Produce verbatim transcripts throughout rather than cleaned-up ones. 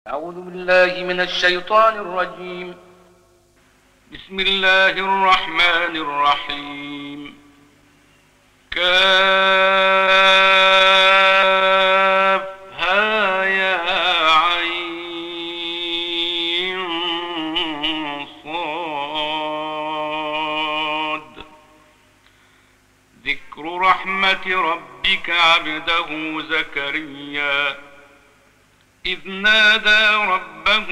أعوذ بالله من الشيطان الرجيم. بسم الله الرحمن الرحيم. كافها يا عين صاد. ذكر رحمة ربك عبده زكريا إذ نادى ربه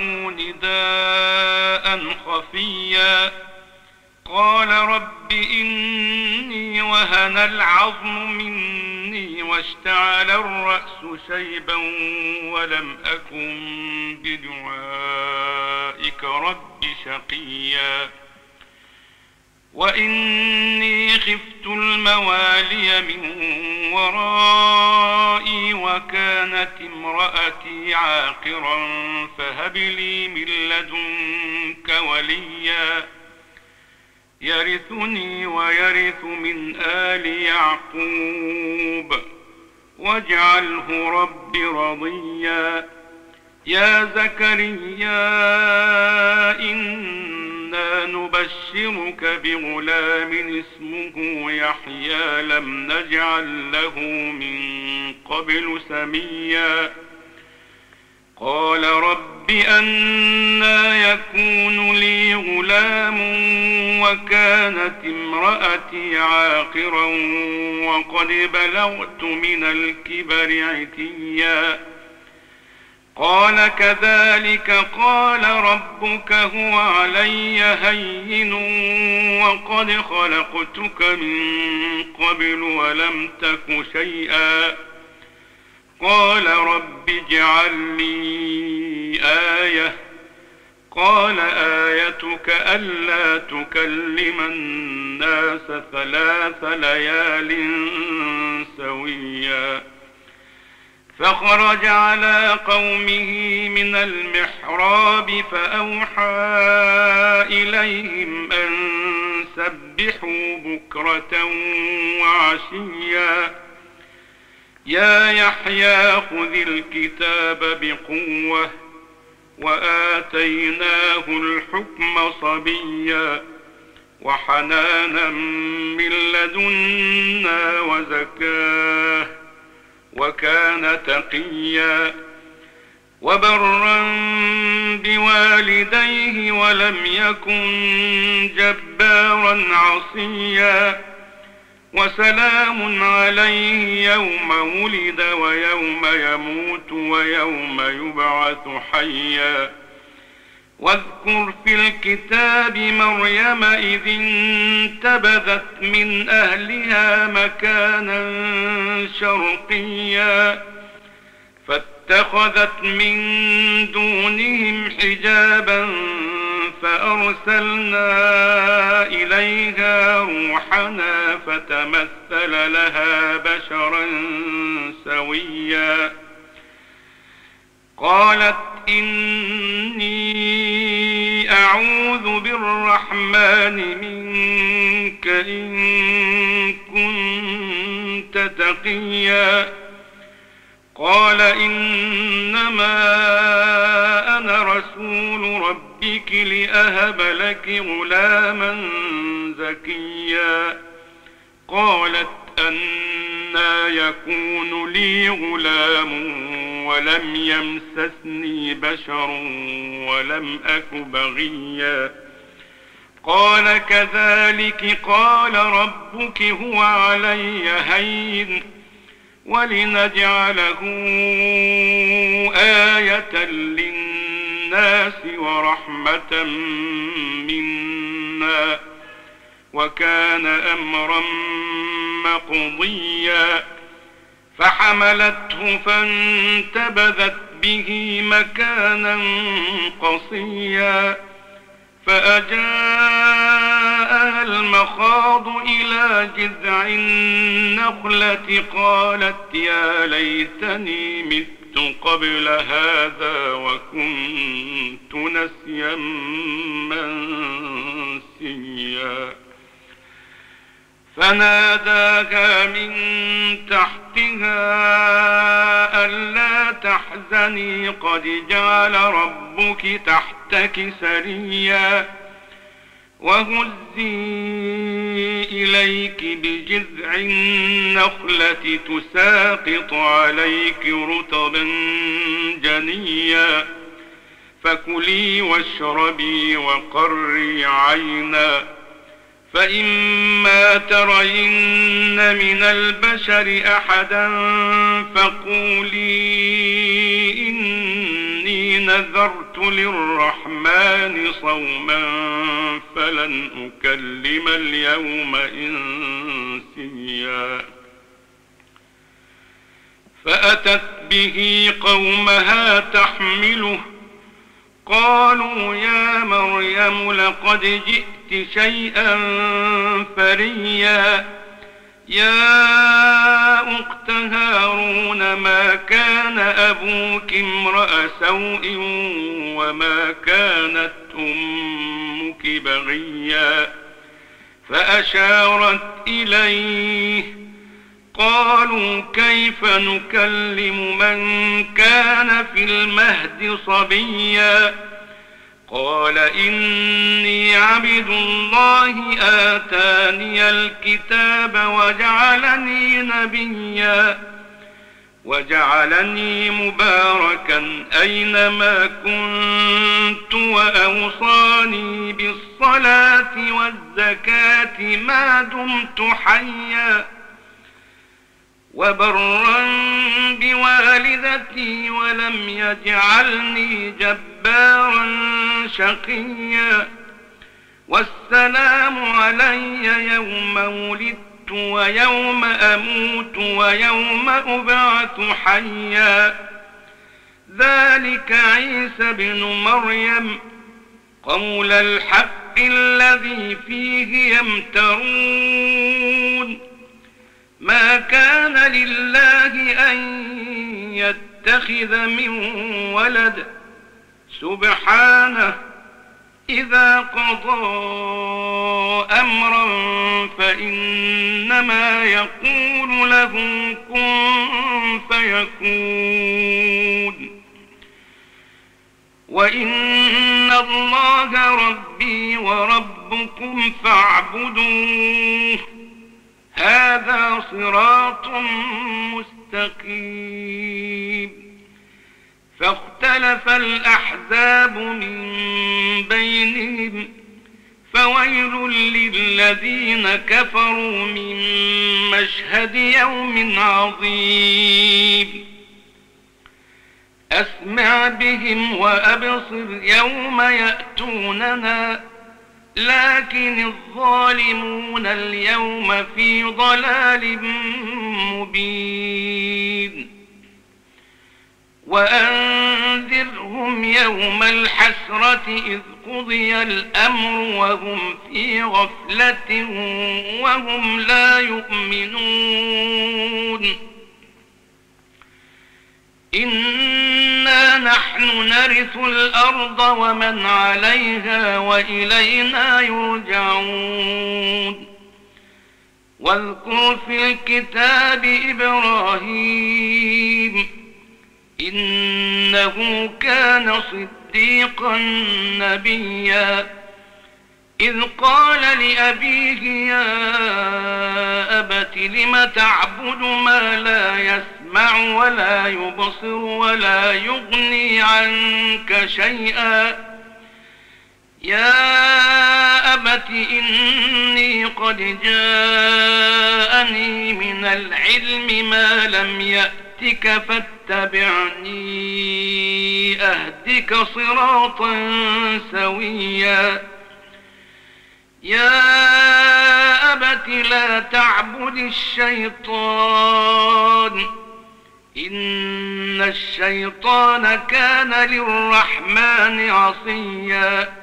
نداء خفيا قال رب إني وهن العظم مني واشتعل الرأس شيبا ولم أكن بدعائك رب شقيا وإني خفت الموالي من ورائي وكانت امرأتي عاقرا فهب لي من لدنك وليا يرثني ويرث من آل يعقوب واجعله رب رضيا يا زكريا إنا نبشرك بغلام اسمه يحيى لم نجعل له من قبل سميا قال رب أنى يكون لي غلام وكانت امرأتي عاقرا وقد بلغت من الكبر عتيا قال كذلك قال ربك هو علي هين وقد خلقتك من قبل ولم تك شيئا قال رب اجعل لي آية قال آيتك ألا تكلم الناس ثلاث ليال سويا فخرج على قومه من المحراب فأوحى إليهم أن سبحوا بكرة وعشيا يا يحيى خذ الكتاب بقوة وآتيناه الحكم صبيا وحنانا من لدنا وزكاه وكان تقيا وبرا بوالديه ولم يكن جبارا عصيا وسلام عليه يوم ولد ويوم يموت ويوم يبعث حيا واذكر في الكتاب مريم إذ انتبذت من أهلها مكانا شرقيا فاتخذت من دونهم حجابا فأرسلنا إليها روحنا فتمثل لها بشرا سويا قالت إني أعوذ بالرحمن منك إن كنت تقيا قال إنما أنا رسول ربك لأهب لك غلاما زكيا قالت أنى يكون لي غلام ولم يمسسني بشر ولم أك بغيا قال كذلك قال ربك هو علي هين ولنجعله آية للناس ورحمة منا وكان أمرا مقضيا فحملته فانتبذت به مكانا قصيا فأجاءها المخاض إلى جذع النخلة قالت يا ليتني مت قبل هذا وكنت نسيا منسيا فناداها من تحتها ألا تحزني قد جعل ربك تحتك سريا وهزي إليك بجذع النخلة تساقط عليك رطبا جنيا فكلي واشربي وقري عينا فإما ترين من البشر أحدا فقولي إني نذرت للرحمن صوما فلن أكلم اليوم إنسيا فأتت به قومها تحمله قالوا يا مريم لقد جئت شيئا فريا يا أخت هارون ما كان أبوك امرأ سوء وما كانت أمك بغيا فأشارت إليه قالوا كيف نكلم من كان في المهد صبيا قال إني عبد الله آتاني الكتاب وجعلني نبيا وجعلني مباركا أينما كنت وأوصاني بالصلاة والزكاة ما دمت حيا وبرا بوالدتي ولم يجعلني جبارا شقيا والسلام علي يوم ولدت ويوم أموت ويوم أبعث حيا ذلك عيسى بن مريم قول الحق الذي فيه يمترون ما كان لله أن يتخذ من ولد سبحانه إذا قضى أمرا فإنما يقول له كن فيكون وإن الله ربي وربكم فاعبدوه هذا صراط مستقيم فاختلف الأحزاب من بينهم فويل للذين كفروا من مشهد يوم عظيم أسمع بهم وأبصر يوم يأتوننا لكن الظالمون اليوم في ضلال مبين وأنذرهم يوم الحسرة إذ قضي الأمر وهم في غفلة وهم لا يؤمنون إنا نحن نرث الأرض ومن عليها وإلينا يرجعون واذكر في الكتاب إبراهيم إنه كان صديقا نبيا إذ قال لأبيه يا أبت لم تعبد ما لا يسمع ولا يبصر ولا يغني عنك شيئا يا أبت إني قد جاءني من العلم ما لم يأتك فاتبعني أهدك صراطا سويا يا أبت لا تعبد الشيطان إن الشيطان كان للرحمن عصيا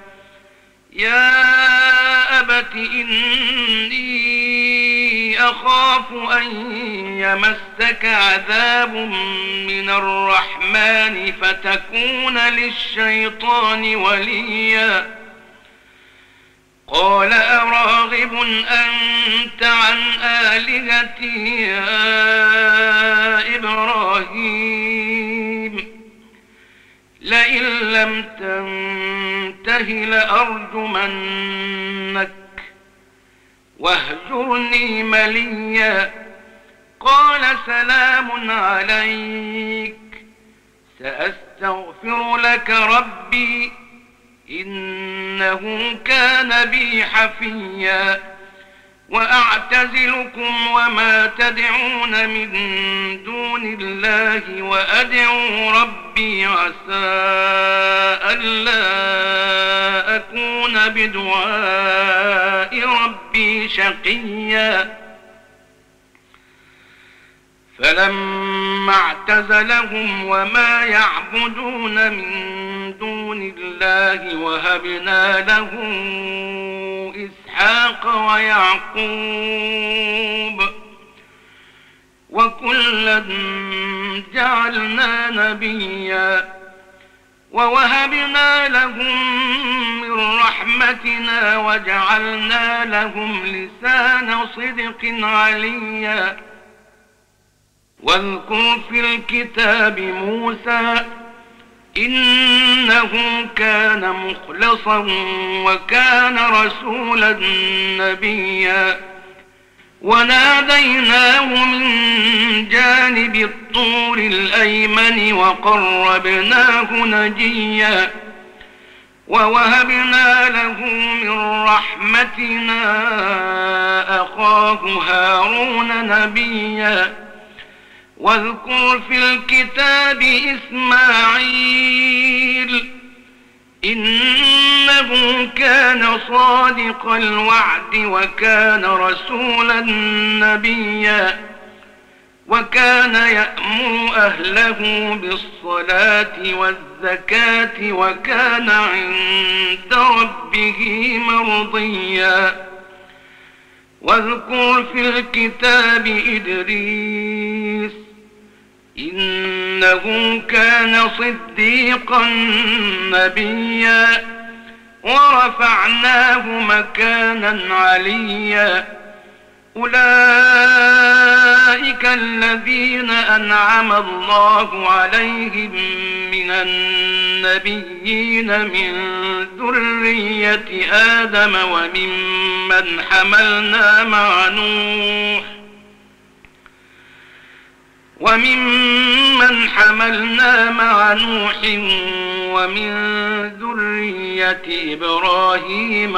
يا أبت إني أخاف أن يمسك عذاب من الرحمن فتكون للشيطان وليا قال أراغب أنت عن آلهتي يا إبراهيم لم تنته لأرجمنك واهجرني مليا. قال سلام عليك سأستغفر لك ربي إنه كان بي حفيا. وأعتزلكم وما تدعون من دون الله وأدعو ربي عسى ألا أكون بدعاء ربي شقيا. فلما اعتزلهم وما يعبدون من دون الله وهبنا له إسحاق ويعقوب وكلا جعلنا نبيا. ووهبنا لهم من رحمتنا وجعلنا لهم لسان صدق عليا. واذكر في الكتاب موسى إنه كان مخلصا وكان رسولا نبيا. وناديناه من جانب الطور الأيمن وقربناه نجيا. ووهبنا له من رحمتنا أخاه هارون نبيا. واذكر في الكتاب إسماعيل إنه كان صادق الوعد وكان رسولا نبيا. وكان يأمر أهله بالصلاة والزكاة وكان عند ربه مرضيا. واذكر في الكتاب إدريس إنه كان صديقا نبيا. ورفعناه مكانا عليا. أولئك الذين أنعم الله عليهم من النبيين من ذرية آدم وممن حملنا مع نوح وممن حملنا مع نوح ومن ذرية إبراهيم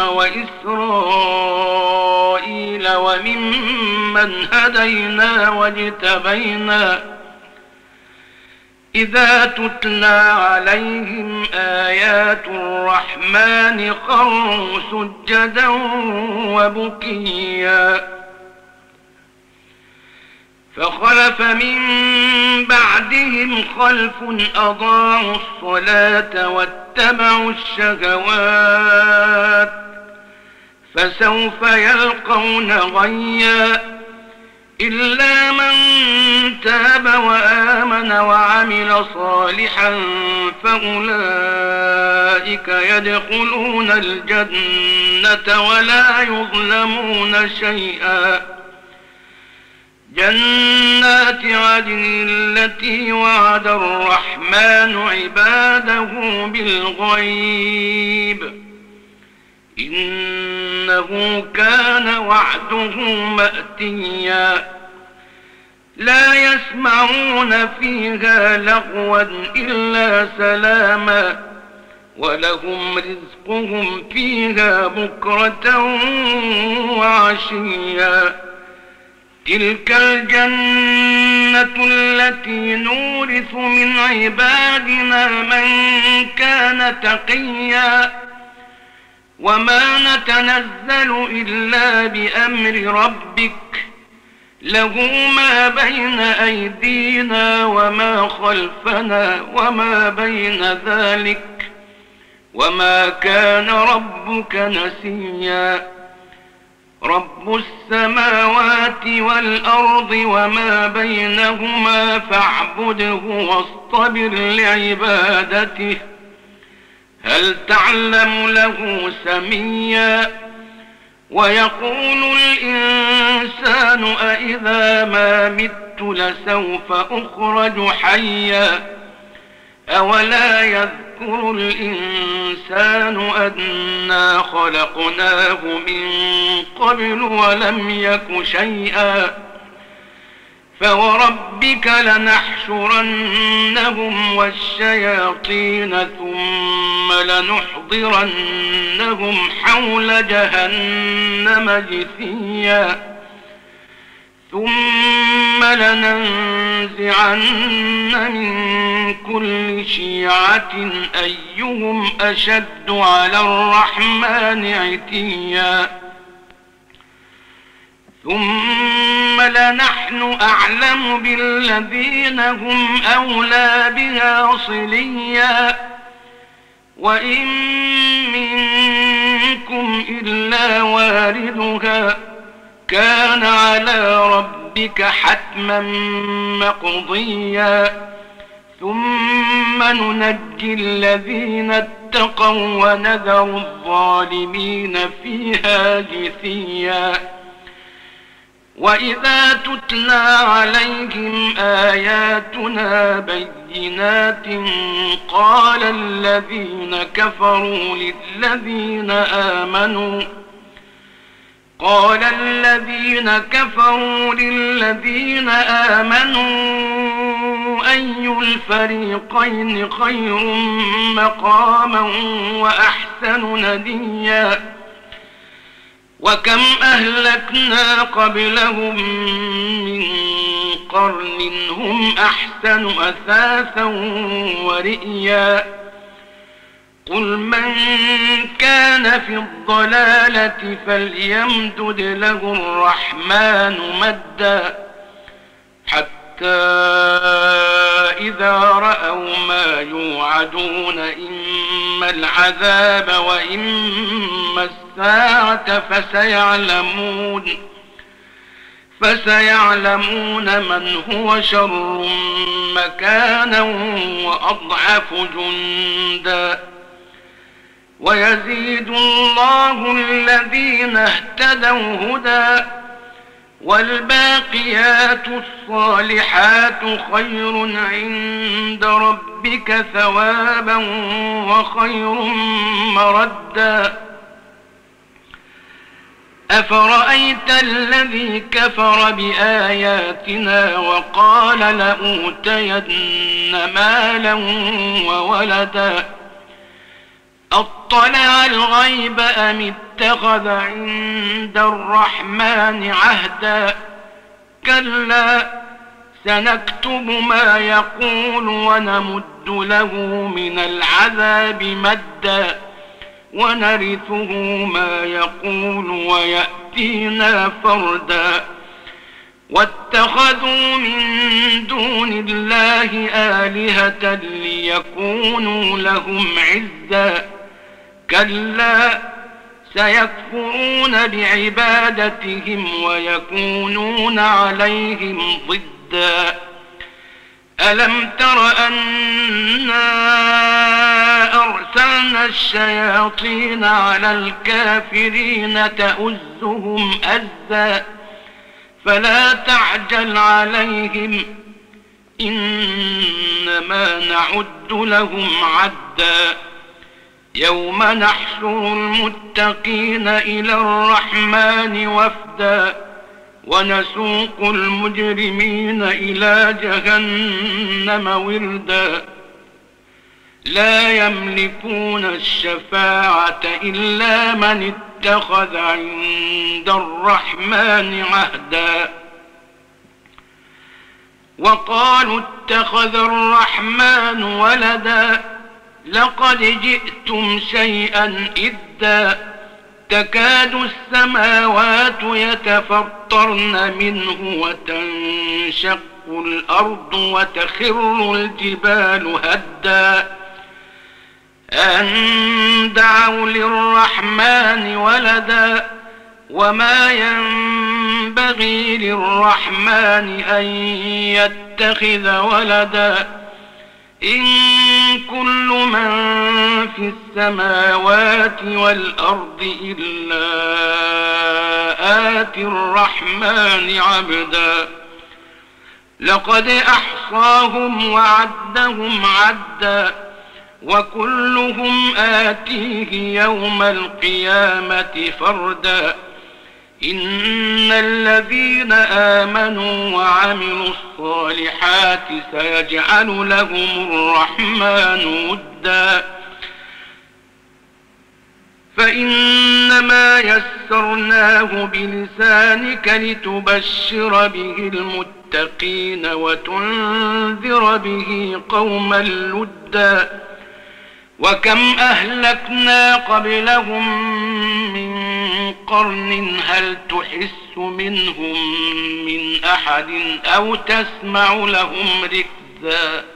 وإسرائيل وممن هدينا واجتبينا. إذا تتلى عليهم آيات الرحمن خروا سجدا وبكيا. فخلف من بعدهم خلف أضاعوا الصلاة واتبعوا الشهوات فسوف يلقون غيا. إلا من تاب وآمن وعمل صالحا فأولئك يدخلون الجنة ولا يظلمون شيئا. جنات عدن التي وعد الرحمن عباده بالغيب إنه كان وعده مأتيا. لا يسمعون فيها لغوا إلا سلاما ولهم رزقهم فيها بكرة وعشيا. تلك الجنة التي نورث من عبادنا من كان تقيا. وما نتنزل إلا بأمر ربك له ما بين أيدينا وما خلفنا وما بين ذلك وما كان ربك نسيا. رب السماوات والأرض وما بينهما فاعبده واصطبر لعبادته هل تعلم له سميا. ويقول الإنسان أإذا ما مت لسوف أخرج حيا. أولا يذكر الإنسان أنا خلقناه من قبل ولم يك شيئا فوربك لنحشرنهم والشياطين ثم لنحضرنهم حول جهنم جثيا ثم لننزعن من كل شيعة أيهم أشد على الرحمن عتيا ثم لنحن أعلم بالذين هم أولى بها صليا وإن منكم إلا واردها كان على ربك حتما مقضيا ثم ننجي الذين اتقوا ونذر الظالمين فيها جثيا وإذا تتلى عليهم آياتنا بينات قال الذين كفروا للذين آمنوا قال الذين كفروا للذين آمنوا أي الفريقين خير مقاما وأحسن نديا وكم أهلكنا قبلهم من قرن هم أحسن أثاثا ورئيا قل من كان في الضلالة فليمدد له الرحمن مدا حتى إذا رأوا ما يوعدون إما العذاب وإما الساعة فسيعلمون فسيعلمون من هو شر مكانا وأضعف جندا ويزيد الله الذين اهتدوا هدى والباقيات الصالحات خير عند ربك ثوابا وخير مردا أفرأيت الذي كفر بآياتنا وقال لأوتين مالا وولدا أطلع الغيب أم اتخذ عند الرحمن عهدا كلا سنكتب ما يقول ونمد له من العذاب مدا ونرثه ما يقول ويأتينا فردا واتخذوا من دون الله آلهة ليكونوا لهم عزا كلا سيكفرون بعبادتهم ويكونون عليهم ضدا ألم تر أنا أرسلنا الشياطين على الكافرين تؤزهم أزا فلا تعجل عليهم إنما نعد لهم عدا يوم نحشر المتقين إلى الرحمن وفدا ونسوق المجرمين إلى جهنم وردا لا يملكون الشفاعة إلا من اتخذ عند الرحمن عهدا وقالوا اتخذ الرحمن ولدا لقد جئتم شيئا إدا تكاد السماوات يتفطرن منه وتنشق الأرض وتخر الجبال هدا أن دعوا للرحمن ولدا وما ينبغي للرحمن أن يتخذ ولدا إن كل من في السماوات والأرض إلا آتي الرحمن عبدا لقد أحصاهم وعدهم عدا وكلهم آتيه يوم القيامة فردا إن الذين آمنوا وعملوا الصالحات سيجعل لهم الرحمن ودا فإنما يسرناه بلسانك لتبشر به المتقين وتنذر به قوما لدا وكم أهلكنا قبلهم من قرن هل تحس منهم من أحد أو تسمع لهم ركزا